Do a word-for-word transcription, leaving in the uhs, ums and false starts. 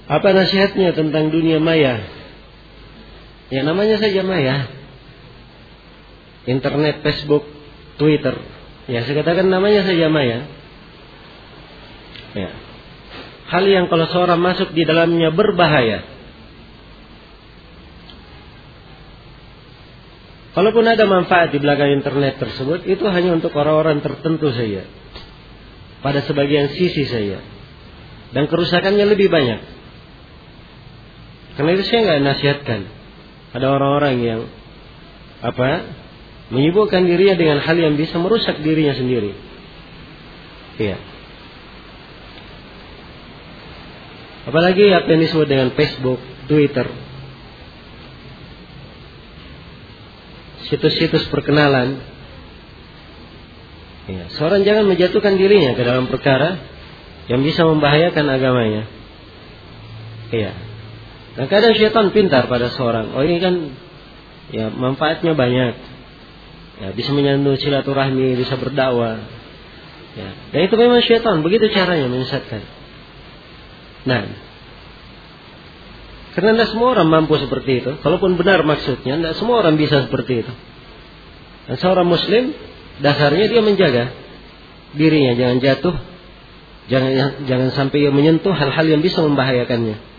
Apa nasihatnya tentang dunia maya? Ya namanya saja maya. Internet, Facebook, Twitter. Ya saya katakan namanya saja maya. Ya. Hal yang kalau seorang masuk di dalamnya berbahaya. Kalaupun ada manfaat di belakang internet tersebut, itu hanya untuk orang-orang tertentu saja. Pada sebagian sisi saja. Dan kerusakannya lebih banyak. Karena itu saya nggak nasihatkan. Ada orang-orang yang apa menyibukkan dirinya dengan hal yang bisa merusak dirinya sendiri. Iya. Apalagi apa yang disebut dengan Facebook, Twitter, situs-situs perkenalan. Ya, seorang jangan menjatuhkan dirinya ke dalam perkara yang bisa membahayakan agamanya. Iya. Dan kadang syaitan pintar pada seorang. Oh ini kan ya manfaatnya banyak. Ya, bisa menyambung silaturahmi, bisa berdakwah. Ya, dan itu memang syaitan, begitu caranya menyesatkan. Nah, karena tidak semua orang mampu seperti itu. Kalaupun benar maksudnya, tidak semua orang bisa seperti itu. Dan seorang muslim dasarnya dia menjaga dirinya, jangan jatuh, jangan jangan sampai menyentuh hal-hal yang bisa membahayakannya.